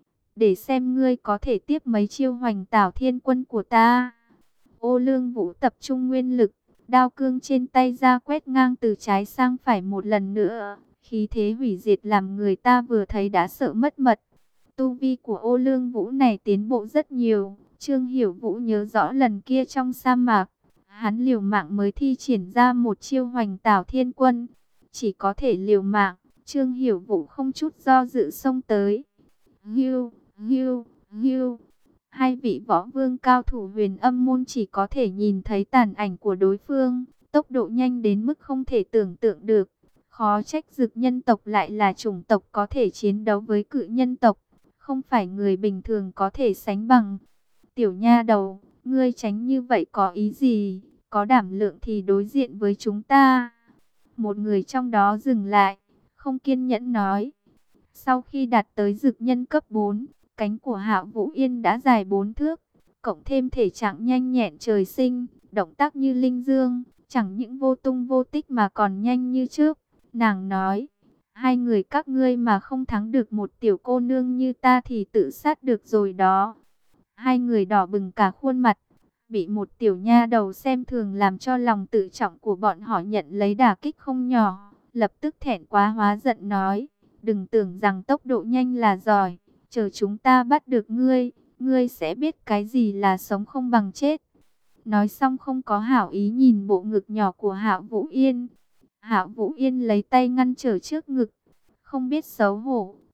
Để xem ngươi có thể tiếp mấy chiêu Hoành Tảo Thiên Quân của ta. Ô Lương Vũ tập trung nguyên lực, đao cương trên tay ra quét ngang từ trái sang phải một lần nữa. Khí thế hủy diệt làm người ta vừa thấy đã sợ mất mật. Tu vi của Ô Lương Vũ này tiến bộ rất nhiều. Trương Hiểu Vũ nhớ rõ lần kia trong sa mạc, hắn liều mạng mới thi triển ra một chiêu Hoành Tảo Thiên Quân. Chỉ có thể liều mạng, Trương Hiểu Vũ không chút do dự xông tới. Hưu, hưu, hưu. Hai vị võ vương cao thủ Huyền Âm môn chỉ có thể nhìn thấy tàn ảnh của đối phương, tốc độ nhanh đến mức không thể tưởng tượng được. Khó trách Dực nhân tộc lại là chủng tộc có thể chiến đấu với Cự nhân tộc, không phải người bình thường có thể sánh bằng. Tiểu nha đầu, ngươi tránh như vậy có ý gì? Có đảm lượng thì đối diện với chúng ta. Một người trong đó dừng lại, không kiên nhẫn nói. Sau khi đạt tới Dực nhân cấp bốn, cánh của Hạo Vũ Yên đã dài bốn thước, cộng thêm thể trạng nhanh nhẹn trời sinh, động tác như linh dương, chẳng những vô tung vô tích mà còn nhanh như trước. Nàng nói, hai người các ngươi mà không thắng được một tiểu cô nương như ta thì tự sát được rồi đó. Hai người đỏ bừng cả khuôn mặt, bị một tiểu nha đầu xem thường làm cho lòng tự trọng của bọn họ nhận lấy đả kích không nhỏ. Lập tức thẹn quá hóa giận nói, đừng tưởng rằng tốc độ nhanh là giỏi, chờ chúng ta bắt được ngươi, ngươi sẽ biết cái gì là sống không bằng chết. Nói xong không có hảo ý nhìn bộ ngực nhỏ của Hạo Vũ Yên. Hạo Vũ Yên lấy tay ngăn trở trước ngực, không biết xấu hổ,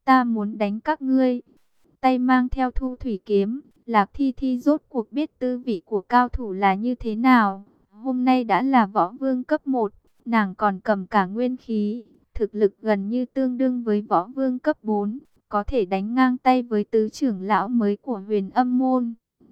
ta muốn đánh các ngươi. Tay mang theo thu thủy kiếm, Lạc Thi Thi rốt cuộc biết tư vị của cao thủ là như thế nào. Hôm nay đã là võ vương cấp một, nàng còn cầm cả nguyên khí, thực lực gần như tương đương với võ vương cấp bốn, có thể đánh ngang tay với tứ trưởng lão mới của Huyền Âm môn.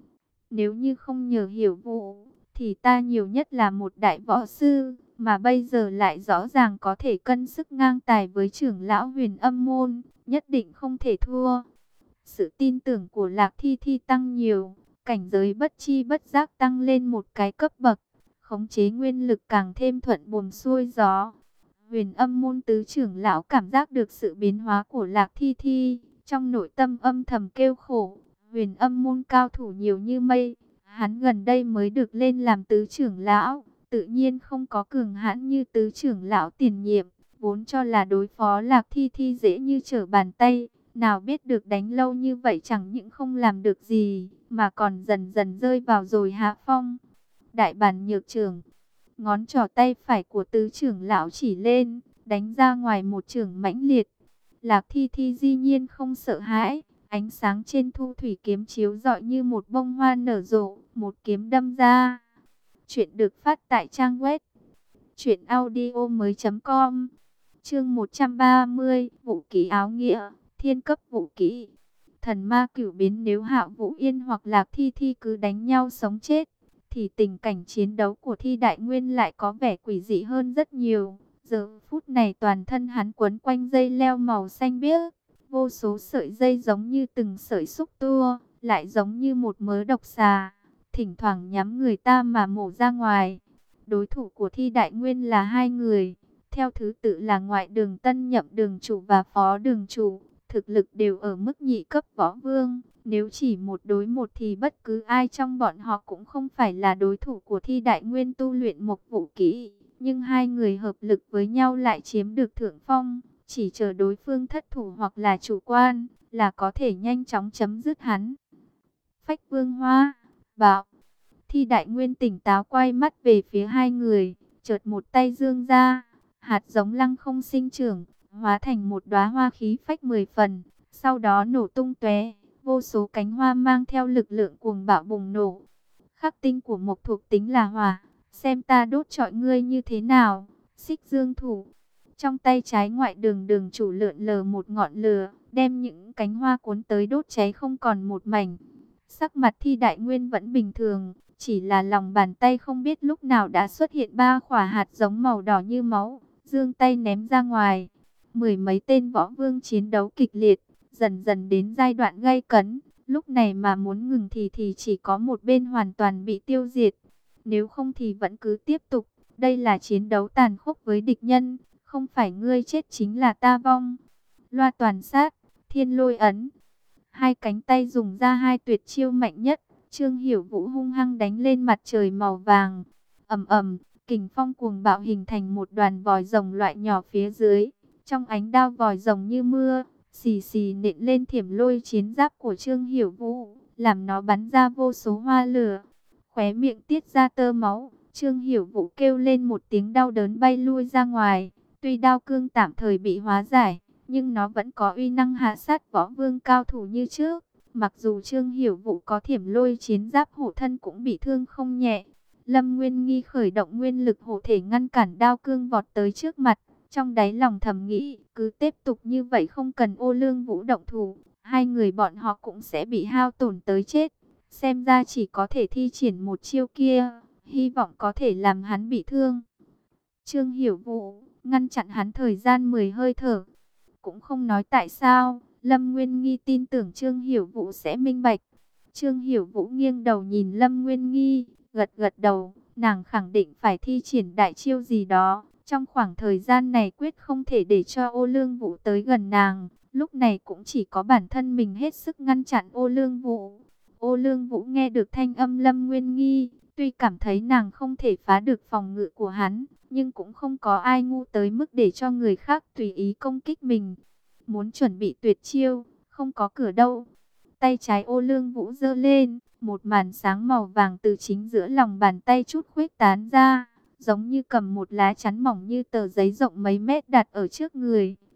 Nếu như không nhờ Hiểu Vũ, thì ta nhiều nhất là một đại võ sư, mà bây giờ lại rõ ràng có thể cân sức ngang tài với trưởng lão Huyền Âm môn, nhất định không thể thua. Sự tin tưởng của Lạc Thi Thi tăng nhiều, cảnh giới bất chi bất giác tăng lên một cái cấp bậc, khống chế nguyên lực càng thêm thuận buồm xuôi gió. Huyền Âm môn tứ trưởng lão cảm giác được sự biến hóa của Lạc Thi Thi, trong nội tâm âm thầm kêu khổ. Huyền Âm môn cao thủ nhiều như mây, hắn gần đây mới được lên làm tứ trưởng lão, tự nhiên không có cường hãn như tứ trưởng lão tiền nhiệm, vốn cho là đối phó Lạc Thi Thi dễ như trở bàn tay. Nào biết được đánh lâu như vậy chẳng những không làm được gì, mà còn dần dần rơi vào rồi hạ phong. Đại bản nhược trưởng, ngón trỏ tay phải của tứ trưởng lão chỉ lên, đánh ra ngoài một chưởng mãnh liệt. Lạc Thi Thi dĩ nhiên không sợ hãi, ánh sáng trên thu thủy kiếm chiếu rọi như một bông hoa nở rộ, một kiếm đâm ra. Chuyện được phát tại trang web truyện audio mới.com. Chương một trăm ba mươi, vũ khí áo nghĩa. Thiên cấp vũ kỹ, thần ma cửu biến. Nếu Hạo Vũ Yên hoặc Lạc Thi Thi cứ đánh nhau sống chết, thì tình cảnh chiến đấu của Thi Đại Nguyên lại có vẻ quỷ dị hơn rất nhiều. Giờ phút này toàn thân hắn quấn quanh dây leo màu xanh biếc, vô số sợi dây giống như từng sợi xúc tua, lại giống như một mớ độc xà, thỉnh thoảng nhắm người ta mà mổ ra ngoài. Đối thủ của Thi Đại Nguyên là hai người, theo thứ tự là Ngoại Đường Tân Nhậm đường chủ và Phó đường chủ. Thực lực đều ở mức nhị cấp võ vương, nếu chỉ một đối một thì bất cứ ai trong bọn họ cũng không phải là đối thủ của Thi Đại Nguyên tu luyện một vũ kỹ. Nhưng hai người hợp lực với nhau lại chiếm được thượng phong, chỉ chờ đối phương thất thủ hoặc là chủ quan, là có thể nhanh chóng chấm dứt hắn. Phách Vương Hoa, Bạo. Thi Đại Nguyên tỉnh táo quay mắt về phía hai người, chợt một tay giương ra, hạt giống lăng không sinh trưởng, hóa thành một đóa hoa khí phách mười phần, sau đó nổ tung tóe, vô số cánh hoa mang theo lực lượng cuồng bạo bùng nổ. Khắc tinh của mộc thuộc tính là hỏa, xem ta đốt trọi ngươi như thế nào. Xích dương thủ, trong tay trái Ngoại Đường đường chủ lượn lờ một ngọn lửa, đem những cánh hoa cuốn tới đốt cháy không còn một mảnh. Sắc mặt Thi Đại Nguyên vẫn bình thường, chỉ là lòng bàn tay không biết lúc nào đã xuất hiện ba quả hạt giống màu đỏ như máu, giương tay ném ra ngoài. Mười mấy tên võ vương chiến đấu kịch liệt, dần dần đến giai đoạn gay cấn. Lúc này mà muốn ngừng thì thì chỉ có một bên hoàn toàn bị tiêu diệt. Nếu không thì vẫn cứ tiếp tục. Đây là chiến đấu tàn khốc với địch nhân. Không phải ngươi chết chính là ta vong. Loa toàn sát, thiên lôi ấn. Hai cánh tay dùng ra hai tuyệt chiêu mạnh nhất. Trương Hiểu Vũ hung hăng đánh lên mặt trời màu vàng. Ầm ầm, kình phong cuồng bạo hình thành một đoàn vòi rồng loại nhỏ phía dưới. Trong ánh đao vòi rồng như mưa, xì xì nện lên thiểm lôi chiến giáp của Trương Hiểu Vũ, làm nó bắn ra vô số hoa lửa. Khóe miệng tiết ra tơ máu, Trương Hiểu Vũ kêu lên một tiếng đau đớn bay lui ra ngoài. Tuy đao cương tạm thời bị hóa giải, nhưng nó vẫn có uy năng hạ sát võ vương cao thủ như trước. Mặc dù Trương Hiểu Vũ có thiểm lôi chiến giáp hộ thân cũng bị thương không nhẹ. Lâm Nguyên Nghi khởi động nguyên lực hộ thể ngăn cản đao cương vọt tới trước mặt. Trong đáy lòng thầm nghĩ, cứ tiếp tục như vậy không cần Ô Lương Vũ động thủ, hai người bọn họ cũng sẽ bị hao tổn tới chết. Xem ra chỉ có thể thi triển một chiêu kia, hy vọng có thể làm hắn bị thương. Trương Hiểu Vũ ngăn chặn hắn thời gian mười hơi thở, cũng không nói tại sao. Lâm Nguyên Nghi tin tưởng Trương Hiểu Vũ sẽ minh bạch. Trương Hiểu Vũ nghiêng đầu nhìn Lâm Nguyên Nghi, gật gật đầu, nàng khẳng định phải thi triển đại chiêu gì đó. Trong khoảng thời gian này quyết không thể để cho Ô Lương Vũ tới gần nàng. Lúc này cũng chỉ có bản thân mình hết sức ngăn chặn Ô Lương Vũ. Ô Lương Vũ nghe được thanh âm Lâm Nguyên Nghi, tuy cảm thấy nàng không thể phá được phòng ngự của hắn, nhưng cũng không có ai ngu tới mức để cho người khác tùy ý công kích mình. Muốn chuẩn bị tuyệt chiêu, không có cửa đâu. Tay trái Ô Lương Vũ giơ lên, một màn sáng màu vàng từ chính giữa lòng bàn tay chút khuếch tán ra, giống như cầm một lá chắn mỏng như tờ giấy rộng mấy mét đặt ở trước người.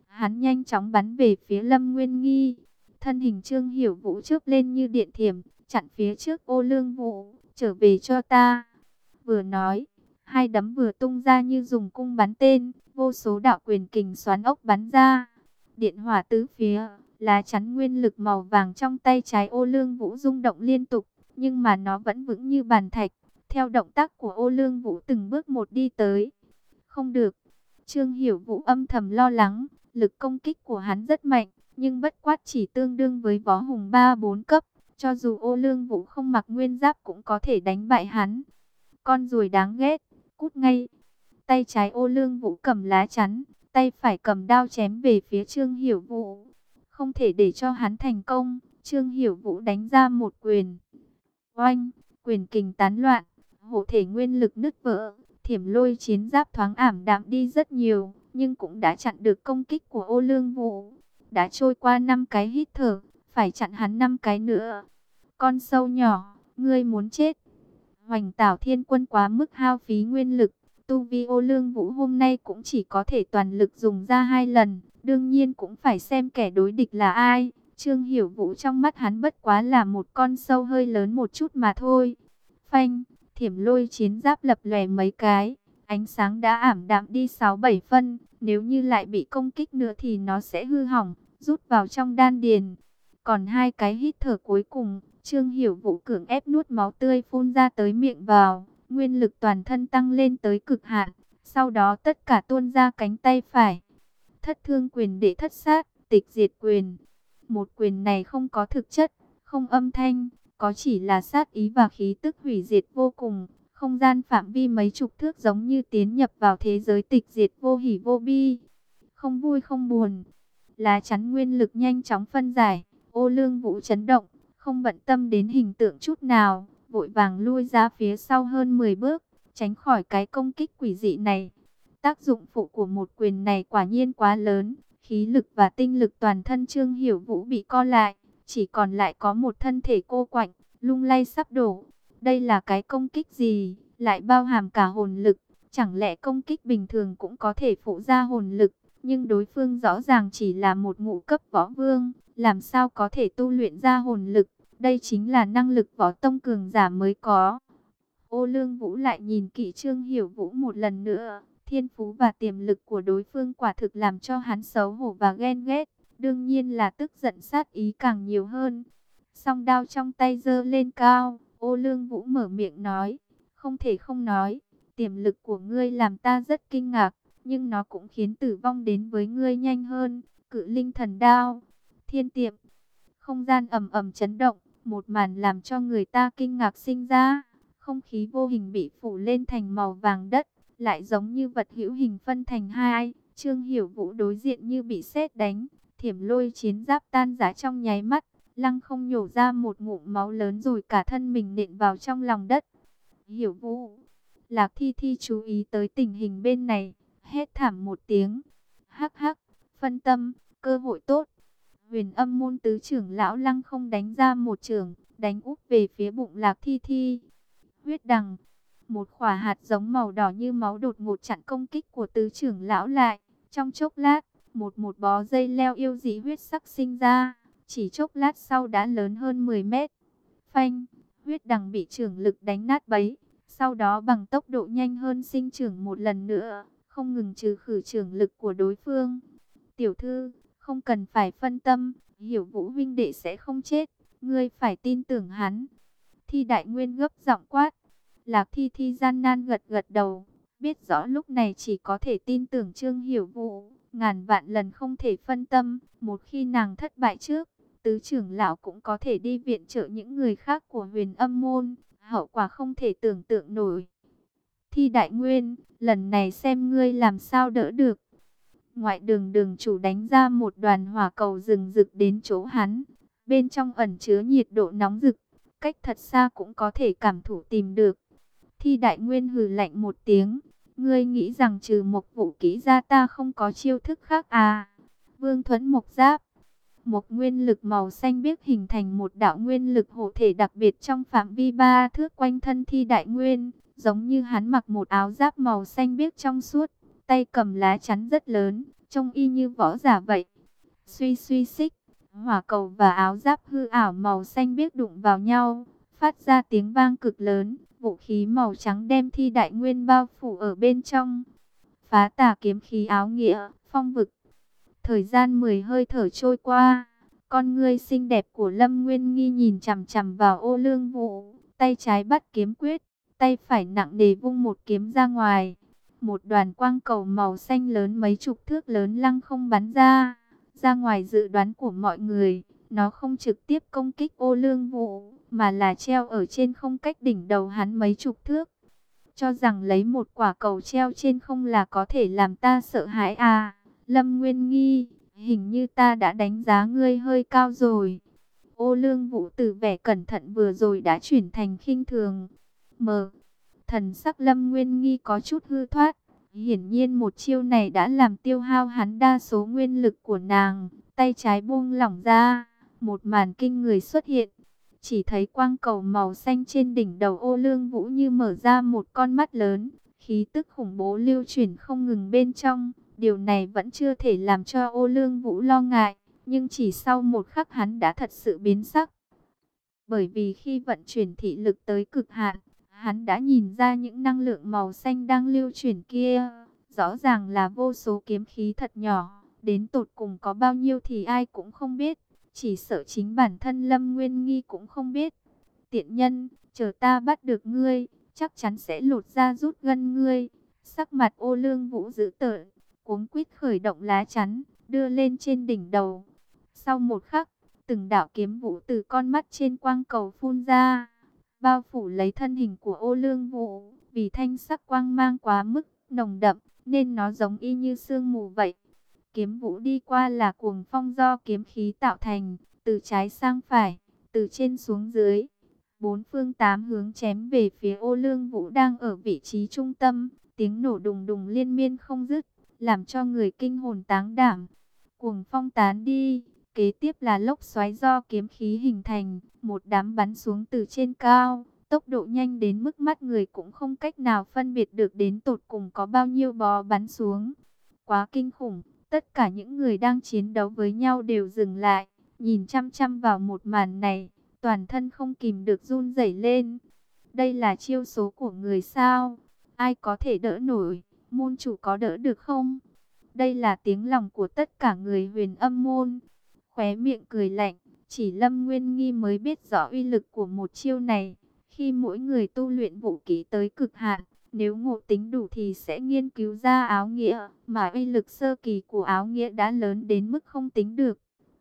Hắn nhanh chóng bắn về phía Lâm Nguyên Nghi. Thân hình Trương Hiểu Vũ chớp lên như điện thiểm, chặn phía trước Ô Lương Vũ. Trở về cho ta. Vừa nói, hai đấm vừa tung ra như dùng cung bắn tên. Vô số đạo quyền kình xoắn ốc bắn ra. Điện hỏa tứ phía, lá chắn nguyên lực màu vàng trong tay trái Ô Lương Vũ rung động liên tục. Nhưng mà nó vẫn vững như bàn thạch. Theo động tác của Ô Lương Vũ từng bước một đi tới. Không được. Trương Hiểu Vũ âm thầm lo lắng. Lực công kích của hắn rất mạnh. Nhưng bất quát chỉ tương đương với võ hùng ba bốn cấp. Cho dù Ô Lương Vũ không mặc nguyên giáp cũng có thể đánh bại hắn. Con ruồi đáng ghét. Cút ngay. Tay trái Ô Lương Vũ cầm lá chắn. Tay phải cầm đao chém về phía Trương Hiểu Vũ. Không thể để cho hắn thành công. Trương Hiểu Vũ đánh ra một quyền. Oanh. Quyền kình tán loạn. Hộ thể nguyên lực nứt vỡ. Thiểm lôi chiến giáp thoáng ảm đạm đi rất nhiều. Nhưng cũng đã chặn được công kích của Ô Lương Vũ. Đã trôi qua năm cái hít thở. Phải chặn hắn năm cái nữa. Con sâu nhỏ. Ngươi muốn chết. Hoành Tảo Thiên Quân quá mức hao phí nguyên lực. Tu vi Ô Lương Vũ hôm nay cũng chỉ có thể toàn lực dùng ra hai lần. Đương nhiên cũng phải xem kẻ đối địch là ai. Trương Hiểu Vũ trong mắt hắn bất quá là một con sâu hơi lớn một chút mà thôi. Phanh, thiểm lôi chiến giáp lập lòe mấy cái. Ánh sáng đã ảm đạm đi sáu bảy phân. Nếu như lại bị công kích nữa thì nó sẽ hư hỏng, rút vào trong đan điền. Còn hai cái hít thở cuối cùng, Trương Hiểu Vũ cưỡng ép nuốt máu tươi phun ra tới miệng vào. Nguyên lực toàn thân tăng lên tới cực hạn. Sau đó tất cả tuôn ra cánh tay phải. Thất thương quyền để thất sát, tịch diệt quyền. Một quyền này không có thực chất, không âm thanh, có chỉ là sát ý và khí tức hủy diệt vô cùng. Không gian phạm vi mấy chục thước giống như tiến nhập vào thế giới tịch diệt vô hỉ vô bi. Không vui không buồn. Lá chắn nguyên lực nhanh chóng phân giải. Ô Lương Vũ chấn động, không bận tâm đến hình tượng chút nào. Vội vàng lui ra phía sau hơn mười bước, tránh khỏi cái công kích quỷ dị này. Tác dụng phụ của một quyền này quả nhiên quá lớn. Khí lực và tinh lực toàn thân Trương Hiểu Vũ bị co lại. Chỉ còn lại có một thân thể cô quạnh, lung lay sắp đổ. Đây là cái công kích gì? Lại bao hàm cả hồn lực. Chẳng lẽ công kích bình thường cũng có thể phụ ra hồn lực? Nhưng đối phương rõ ràng chỉ là một ngũ cấp võ vương. Làm sao có thể tu luyện ra hồn lực? Đây chính là năng lực võ tông cường giả mới có. Ô Lương Vũ lại nhìn kỹ Trương Hiểu Vũ một lần nữa. Thiên phú và tiềm lực của đối phương quả thực làm cho hắn xấu hổ và ghen ghét. Đương nhiên là tức giận sát ý càng nhiều hơn. Song đao trong tay giơ lên cao. Ô Lương Vũ mở miệng nói. Không thể không nói. Tiềm lực của ngươi làm ta rất kinh ngạc. Nhưng nó cũng khiến tử vong đến với ngươi nhanh hơn. Cự linh thần đao. Thiên tiệm. Không gian ầm ầm chấn động. Một màn làm cho người ta kinh ngạc sinh ra. Không khí vô hình bị phủ lên thành màu vàng đất. Lại giống như vật hữu hình phân thành hai. Trương Hiểu Vũ đối diện như bị sét đánh. Thiểm lôi chiến giáp tan rã trong nháy mắt. Lăng không nhổ ra một ngụm máu lớn rồi cả thân mình nện vào trong lòng đất. Hiểu Vũ. Lạc Thi Thi chú ý tới tình hình bên này. Hét thảm một tiếng. Hắc hắc. Phân tâm. Cơ hội tốt. Huyền Âm môn tứ trưởng lão lăng không đánh ra một trường. Đánh úp về phía bụng Lạc Thi Thi. Huyết đằng. Một quả hạt giống màu đỏ như máu đột ngột chặn công kích của tứ trưởng lão lại. Trong chốc lát, một một bó dây leo yêu dị huyết sắc sinh ra. Chỉ chốc lát sau đã lớn hơn mười mét. Phanh, huyết đằng bị trưởng lực đánh nát bấy. Sau đó bằng tốc độ nhanh hơn sinh trưởng một lần nữa. Không ngừng trừ khử trưởng lực của đối phương. Tiểu thư, không cần phải phân tâm. Hiểu Vũ huynh đệ sẽ không chết. Ngươi phải tin tưởng hắn. Thi Đại Nguyên gấp giọng quát. Lạc Thi Thi gian nan gật gật đầu, biết rõ lúc này chỉ có thể tin tưởng Trương Hiểu Vũ, ngàn vạn lần không thể phân tâm, một khi nàng thất bại trước, tứ trưởng lão cũng có thể đi viện trợ những người khác của Huyền Âm môn, hậu quả không thể tưởng tượng nổi. Thi Đại Nguyên, lần này xem ngươi làm sao đỡ được. Ngoại đường đường chủ đánh ra một đoàn hỏa cầu rừng rực đến chỗ hắn, bên trong ẩn chứa nhiệt độ nóng rực, cách thật xa cũng có thể cảm thụ tìm được. Thi Đại Nguyên hừ lạnh một tiếng. Ngươi nghĩ rằng trừ Mộc Vũ Kỹ ra ta không có chiêu thức khác à? Vương Thuẫn Mộc Giáp. Một nguyên lực màu xanh biếc hình thành một đạo nguyên lực hộ thể đặc biệt trong phạm vi ba thước quanh thân Thi Đại Nguyên. Giống như hắn mặc một áo giáp màu xanh biếc trong suốt. Tay cầm lá chắn rất lớn. trông y như võ giả vậy. Suy suy xích, hỏa cầu và áo giáp hư ảo màu xanh biếc đụng vào nhau, phát ra tiếng vang cực lớn. Vũ khí màu trắng đem Thi Đại Nguyên bao phủ ở bên trong. Phá tà kiếm khí áo nghĩa, phong vực. Thời gian mười hơi thở trôi qua, con ngươi xinh đẹp của Lâm Nguyên Nghi nhìn chằm chằm vào Ô Lương Vũ, tay trái bắt kiếm quyết, tay phải nặng nề vung một kiếm ra ngoài. Một đoàn quang cầu màu xanh lớn mấy chục thước lớn lăng không bắn ra, ra ngoài dự đoán của mọi người. Nó không trực tiếp công kích Ô Lương Vũ, mà là treo ở trên không cách đỉnh đầu hắn mấy chục thước. Cho rằng lấy một quả cầu treo trên không là có thể làm ta sợ hãi à? Lâm Nguyên Nghi, hình như ta đã đánh giá ngươi hơi cao rồi. Ô Lương Vũ từ vẻ cẩn thận vừa rồi đã chuyển thành khinh thường. Mờ, thần sắc Lâm Nguyên Nghi có chút hư thoát. Hiển nhiên một chiêu này đã làm tiêu hao hắn đa số nguyên lực của nàng. Tay trái buông lỏng ra, một màn kinh người xuất hiện. Chỉ thấy quang cầu màu xanh trên đỉnh đầu Ô Lương Vũ như mở ra một con mắt lớn. Khí tức khủng bố lưu chuyển không ngừng bên trong. Điều này vẫn chưa thể làm cho Ô Lương Vũ lo ngại. Nhưng chỉ sau một khắc hắn đã thật sự biến sắc. Bởi vì khi vận chuyển thị lực tới cực hạn, hắn đã nhìn ra những năng lượng màu xanh đang lưu chuyển kia. Rõ ràng là vô số kiếm khí thật nhỏ. Đến tột cùng có bao nhiêu thì ai cũng không biết. Chỉ sợ chính bản thân Lâm Nguyên Nghi cũng không biết. Tiện nhân, chờ ta bắt được ngươi, chắc chắn sẽ lột ra rút gân ngươi. Sắc mặt Ô Lương Vũ dữ tợn, cuống quýt khởi động lá chắn, đưa lên trên đỉnh đầu. Sau một khắc, từng đạo kiếm vũ từ con mắt trên quang cầu phun ra, bao phủ lấy thân hình của Ô Lương Vũ. Vì thanh sắc quang mang quá mức nồng đậm, nên nó giống y như sương mù vậy. Kiếm vũ đi qua là cuồng phong do kiếm khí tạo thành, từ trái sang phải, từ trên xuống dưới. Bốn phương tám hướng chém về phía Ô Lương Vũ đang ở vị trí trung tâm, tiếng nổ đùng đùng liên miên không dứt, làm cho người kinh hồn táng đảm. Cuồng phong tán đi, kế tiếp là lốc xoáy do kiếm khí hình thành, một đám bắn xuống từ trên cao, tốc độ nhanh đến mức mắt người cũng không cách nào phân biệt được đến tột cùng có bao nhiêu bó bắn xuống. Quá kinh khủng, tất cả những người đang chiến đấu với nhau đều dừng lại, nhìn chăm chăm vào một màn này, toàn thân không kìm được run rẩy lên. Đây là chiêu số của người sao? Ai có thể đỡ nổi? Môn chủ có đỡ được không? Đây là tiếng lòng của tất cả người Huyền Âm môn. Khóe miệng cười lạnh, chỉ Lâm Nguyên Nghi mới biết rõ uy lực của một chiêu này. Khi mỗi người tu luyện vũ kỹ tới cực hạn, nếu ngộ tính đủ thì sẽ nghiên cứu ra áo nghĩa, mà uy lực sơ kỳ của áo nghĩa đã lớn đến mức không tính được.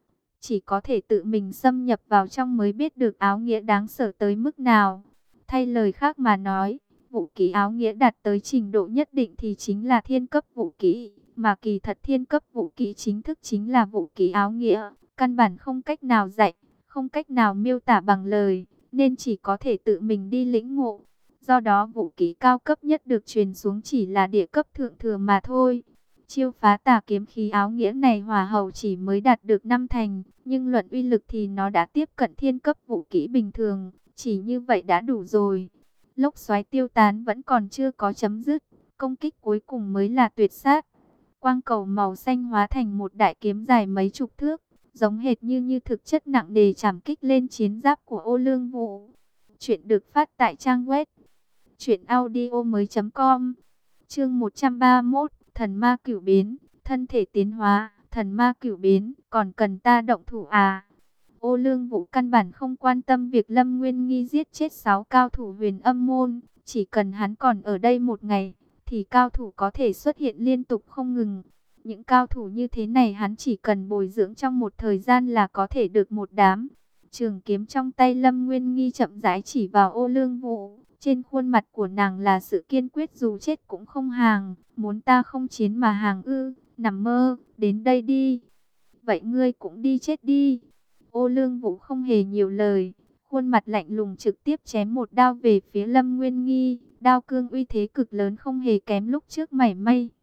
Chỉ có thể tự mình xâm nhập vào trong mới biết được áo nghĩa đáng sợ tới mức nào. Thay lời khác mà nói, vũ kỹ áo nghĩa đạt tới trình độ nhất định thì chính là thiên cấp vũ kỹ, mà kỳ thật thiên cấp vũ kỹ chính thức chính là vũ kỹ áo nghĩa, căn bản không cách nào dạy, không cách nào miêu tả bằng lời, nên chỉ có thể tự mình đi lĩnh ngộ. Do đó vũ kỹ cao cấp nhất được truyền xuống chỉ là địa cấp thượng thừa mà thôi. Chiêu phá tà kiếm khí áo nghĩa này hỏa hầu chỉ mới đạt được năm thành, nhưng luận uy lực thì nó đã tiếp cận thiên cấp vũ kỹ bình thường, chỉ như vậy đã đủ rồi. Lốc xoáy tiêu tán vẫn còn chưa có chấm dứt, công kích cuối cùng mới là tuyệt sát. Quang cầu màu xanh hóa thành một đại kiếm dài mấy chục thước, giống hệt như như thực chất nặng nề chạm kích lên chiến giáp của Ô Lương Vũ. Chuyện được phát tại trang web truyện audio mới chấm com. Chương một trăm ba mươi mốt, thần ma cửu biến, thân thể tiến hóa, thần ma cửu biến, còn cần ta động thủ à? Ô Lương Vũ căn bản không quan tâm việc Lâm Nguyên Nghi giết chết sáu cao thủ Huyền Âm môn, chỉ cần hắn còn ở đây một ngày, thì cao thủ có thể xuất hiện liên tục không ngừng. Những cao thủ như thế này hắn chỉ cần bồi dưỡng trong một thời gian là có thể được một đám. Trường kiếm trong tay Lâm Nguyên Nghi chậm rãi chỉ vào Ô Lương Vũ, trên khuôn mặt của nàng là sự kiên quyết dù chết cũng không hàng. Muốn ta không chiến mà hàng ư? Nằm mơ, đến đây đi. Vậy ngươi cũng đi chết đi. Ô Lương Vũ không hề nhiều lời, khuôn mặt lạnh lùng trực tiếp chém một đao về phía Lâm Nguyên Nghi. Đao cương uy thế cực lớn không hề kém lúc trước mảy may.